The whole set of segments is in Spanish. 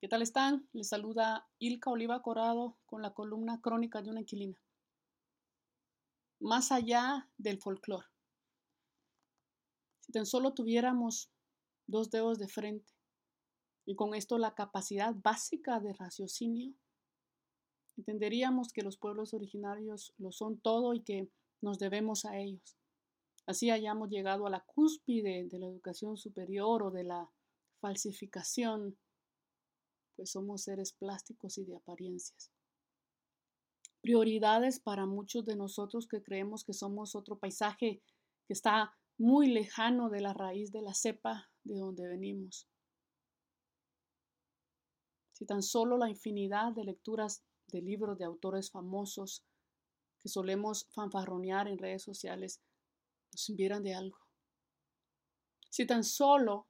¿Qué tal están? Les saluda Ilka Oliva Corado con la columna Crónica de una inquilina. Más allá del folclore. Si tan solo tuviéramos dos dedos de frente y con esto la capacidad básica de raciocinio, entenderíamos que los pueblos originarios lo son todo y que nos debemos a ellos. Así hayamos llegado a la cúspide de la educación superior o de la falsificación, pues somos seres plásticos y de apariencias. Prioridades para muchos de nosotros que creemos que somos otro paisaje que está muy lejano de la raíz de la cepa de donde venimos. Si tan solo la infinidad de lecturas de libros de autores famosos que solemos fanfarronear en redes sociales nos sirvieran de algo. Si tan solo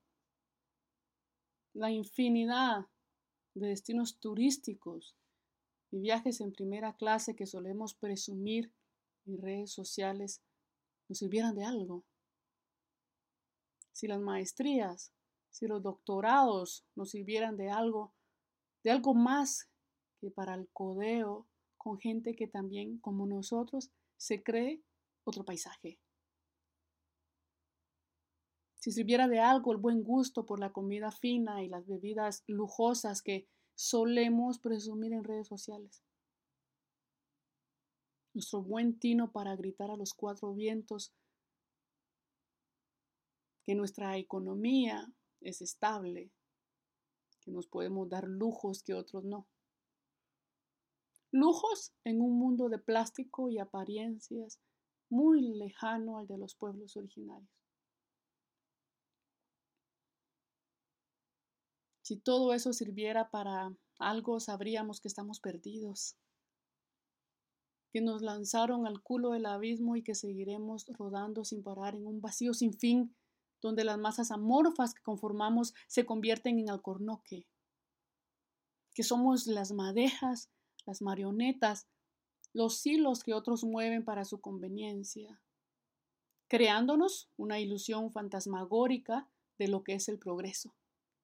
la infinidad de destinos turísticos y viajes en primera clase que solemos presumir en redes sociales nos sirvieran de algo. Si las maestrías, si los doctorados nos sirvieran de algo más que para el codeo con gente que también, como nosotros, se cree otro paisaje. Si sirviera de algo el buen gusto por la comida fina y las bebidas lujosas que solemos presumir en redes sociales. Nuestro buen tino para gritar a los cuatro vientos que nuestra economía es estable, que nos podemos dar lujos que otros no. Lujos en un mundo de plástico y apariencias muy lejano al de los pueblos originarios. Si todo eso sirviera para algo, sabríamos que estamos perdidos, que nos lanzaron al culo del abismo y que seguiremos rodando sin parar en un vacío sin fin, donde las masas amorfas que conformamos se convierten en alcornoque, que somos las madejas, las marionetas, los hilos que otros mueven para su conveniencia, creándonos una ilusión fantasmagórica de lo que es el progreso.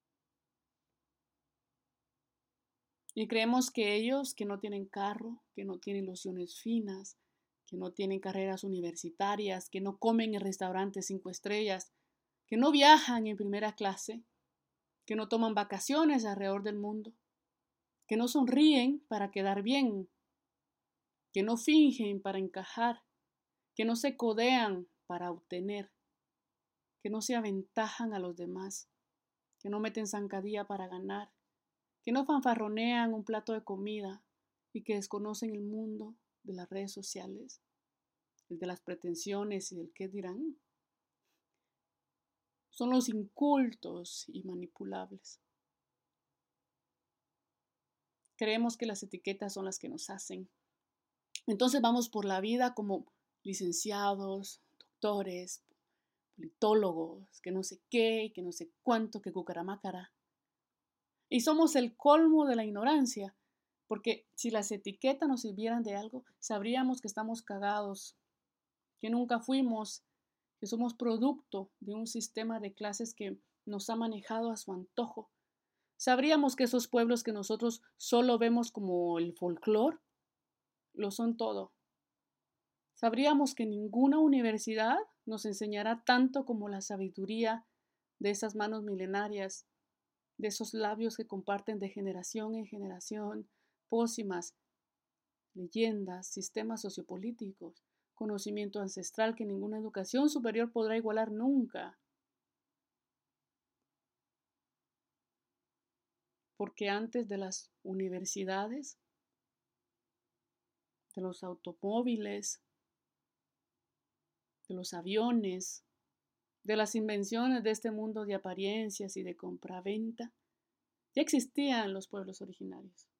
Y creemos que ellos que no tienen carro, que no tienen ilusiones finas, que no tienen carreras universitarias, que no comen en restaurantes 5 estrellas, que no viajan en primera clase, que no toman vacaciones alrededor del mundo, que no sonríen para quedar bien, que no fingen para encajar, que no se codean para obtener, que no se aventajan a los demás, que no meten zancadilla para ganar, que no fanfarronean un plato de comida y que desconocen el mundo de las redes sociales, el de las pretensiones y el qué dirán. Son los incultos y manipulables. Creemos que las etiquetas son las que nos hacen. Entonces vamos por la vida como licenciados, doctores, politólogos, que no sé qué, que no sé cuánto, que cucaramácara. Y somos el colmo de la ignorancia, porque si las etiquetas nos sirvieran de algo, sabríamos que estamos cagados, que nunca fuimos, que somos producto de un sistema de clases que nos ha manejado a su antojo. Sabríamos que esos pueblos que nosotros solo vemos como el folclore, lo son todo. Sabríamos que ninguna universidad nos enseñará tanto como la sabiduría de esas manos milenarias, de esos labios que comparten de generación en generación pócimas, leyendas, sistemas sociopolíticos, conocimiento ancestral que ninguna educación superior podrá igualar nunca. Porque antes de las universidades, de los automóviles, de los aviones, de las invenciones de este mundo de apariencias y de compraventa, ya existían los pueblos originarios.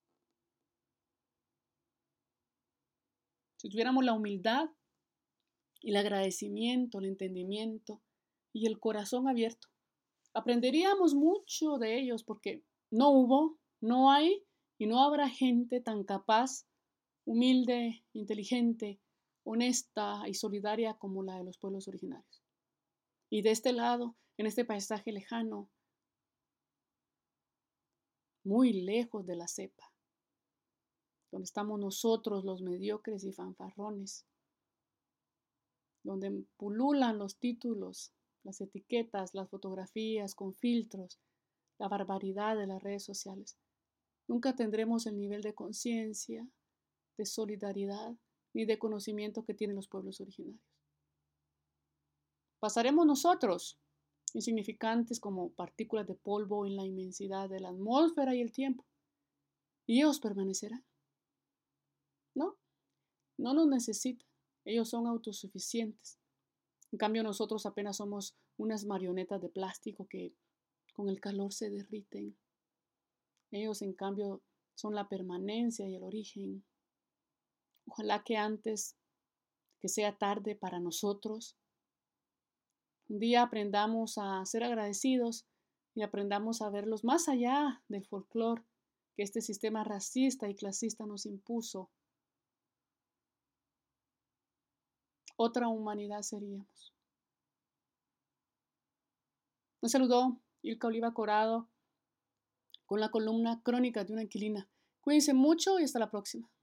Si tuviéramos la humildad y el agradecimiento, el entendimiento y el corazón abierto, aprenderíamos mucho de ellos porque no hubo, no hay y no habrá gente tan capaz, humilde, inteligente, honesta y solidaria como la de los pueblos originarios. Y de este lado, en este paisaje lejano, muy lejos de la cepa, donde estamos nosotros los mediocres y fanfarrones, donde pululan los títulos, las etiquetas, las fotografías con filtros, la barbaridad de las redes sociales. Nunca tendremos el nivel de conciencia, de solidaridad, ni de conocimiento que tienen los pueblos originarios. Pasaremos nosotros, insignificantes como partículas de polvo en la inmensidad de la atmósfera y el tiempo, y ellos permanecerán. No, no nos necesitan. Ellos son autosuficientes. En cambio, nosotros apenas somos unas marionetas de plástico que con el calor se derriten. Ellos, en cambio, son la permanencia y el origen. Ojalá que antes que sea tarde para nosotros, un día aprendamos a ser agradecidos y aprendamos a verlos más allá del folclore que este sistema racista y clasista nos impuso. Otra humanidad seríamos. Un saludo, Ilka Oliva Corado, con la columna Crónicas de una Inquilina. Cuídense mucho y hasta la próxima.